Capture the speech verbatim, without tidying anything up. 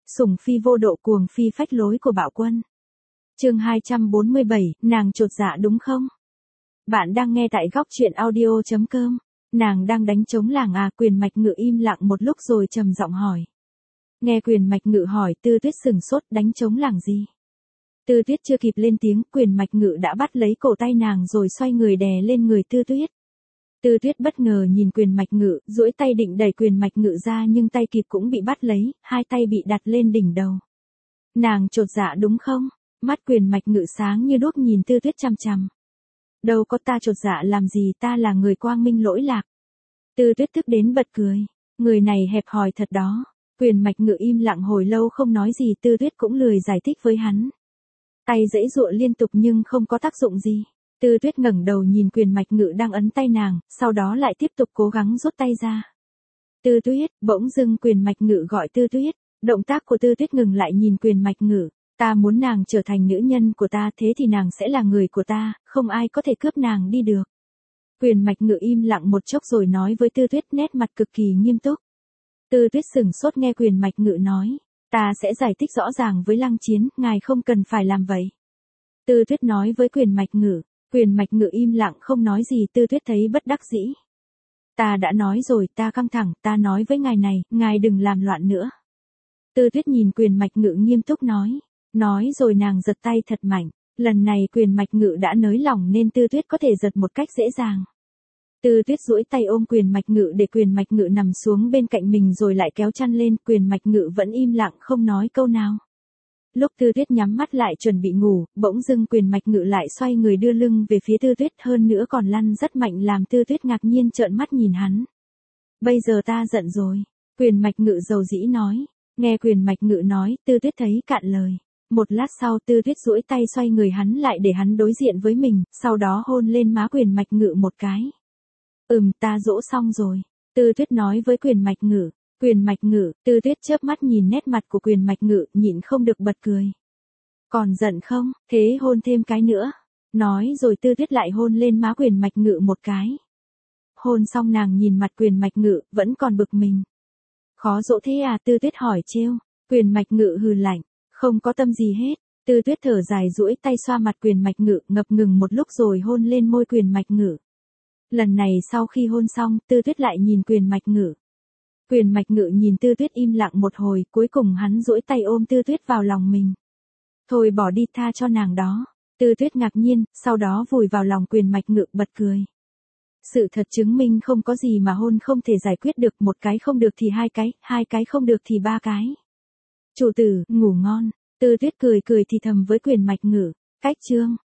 sủng phi vô độ cuồng phi phách lối của Bạo Quân. Chương hai trăm bốn mươi bảy, nàng chột dạ đúng không? Bạn đang nghe tại góc truyện audio chấm com. Nàng đang đánh trống làng à? Quyền Mạch Ngự im lặng một lúc rồi trầm giọng hỏi. Nghe Quyền Mạch Ngự hỏi, Tư Tuyết sừng sốt, đánh trống làng gì? Tư Tuyết chưa kịp lên tiếng, Quyền Mạch Ngự đã bắt lấy cổ tay nàng rồi xoay người đè lên người Tư Tuyết. Tư Tuyết bất ngờ nhìn Quyền Mạch Ngự, duỗi tay định đẩy Quyền Mạch Ngự ra nhưng tay kịp cũng bị bắt lấy, hai tay bị đặt lên đỉnh đầu. Nàng chột dạ đúng không? Mắt Quyền Mạch Ngự sáng như đuốc nhìn Tư Tuyết chằm chằm. Đâu có, ta chột dạ làm gì, ta là người quang minh lỗi lạc. Tư Tuyết tức đến bật cười. Người này hẹp hòi thật đó. Quyền Mạch Ngự im lặng hồi lâu không nói gì, Tư Tuyết cũng lười giải thích với hắn. Tay giãy giụa liên tục nhưng không có tác dụng gì. Tư Tuyết ngẩng đầu nhìn Quyền Mạch Ngự đang ấn tay nàng, sau đó lại tiếp tục cố gắng rút tay ra. Tư Tuyết, bỗng dưng Quyền Mạch Ngự gọi Tư Tuyết. Động tác của Tư Tuyết ngừng lại nhìn Quyền Mạch Ngự. Ta muốn nàng trở thành nữ nhân của ta, thế thì nàng sẽ là người của ta, không ai có thể cướp nàng đi được. Quyền Mạch Ngự im lặng một chốc rồi nói với Tư Tuyết, nét mặt cực kỳ nghiêm túc. Tư Tuyết sửng sốt nghe Quyền Mạch Ngự nói. Ta sẽ giải thích rõ ràng với Lăng Chiến, ngài không cần phải làm vậy. Tư Tuyết nói với Quyền Mạch Ngự. Quyền Mạch Ngự im lặng không nói gì, Tư Tuyết thấy bất đắc dĩ. Ta đã nói rồi, ta căng thẳng, ta nói với ngài này, ngài đừng làm loạn nữa. Tư Tuyết nhìn Quyền Mạch Ngự nghiêm túc nói. Nói rồi nàng giật tay thật mạnh. Lần này Quyền Mạch Ngự đã nới lỏng nên Tư Tuyết có thể giật một cách dễ dàng. Tư Tuyết duỗi tay ôm Quyền Mạch Ngự để Quyền Mạch Ngự nằm xuống bên cạnh mình rồi lại kéo chăn lên. Quyền Mạch Ngự vẫn im lặng không nói câu nào. Lúc Tư Tuyết nhắm mắt lại chuẩn bị ngủ, bỗng dưng Quyền Mạch Ngự lại xoay người đưa lưng về phía Tư Tuyết, hơn nữa còn lăn rất mạnh làm Tư Tuyết ngạc nhiên trợn mắt nhìn hắn. Bây giờ ta giận rồi. Quyền Mạch Ngự dầu dĩ nói. Nghe Quyền Mạch Ngự nói, Tư Tuyết thấy cạn lời. Một lát sau Tư Tuyết duỗi tay xoay người hắn lại để hắn đối diện với mình, sau đó hôn lên má Quyền Mạch Ngự một cái. Ừm, ta dỗ xong rồi. Tư Tuyết nói với Quyền Mạch Ngự. Quyền Mạch Ngự, Tư Tuyết chớp mắt nhìn nét mặt của Quyền Mạch Ngự, nhịn không được bật cười. Còn giận không, thế hôn thêm cái nữa. Nói rồi Tư Tuyết lại hôn lên má Quyền Mạch Ngự một cái. Hôn xong nàng nhìn mặt Quyền Mạch Ngự, vẫn còn bực mình. Khó dỗ thế à? Tư Tuyết hỏi trêu. Quyền Mạch Ngự hừ lạnh. Không có tâm gì hết. Tư Tuyết thở dài duỗi tay xoa mặt Quyền Mạch Ngự, ngập ngừng một lúc rồi hôn lên môi Quyền Mạch Ngự. Lần này sau khi hôn xong, Tư Tuyết lại nhìn Quyền Mạch Ngự. Quyền Mạch Ngự nhìn Tư Tuyết im lặng một hồi, cuối cùng hắn duỗi tay ôm Tư Tuyết vào lòng mình. Thôi bỏ đi, tha cho nàng đó. Tư Tuyết ngạc nhiên, sau đó vùi vào lòng Quyền Mạch Ngự bật cười. Sự thật chứng minh không có gì mà hôn không thể giải quyết được, một cái không được thì hai cái, hai cái không được thì ba cái. Chủ tử, ngủ ngon. Tư Tuyết cười cười thì thầm với Quyền Mạch Ngự. Cách chương.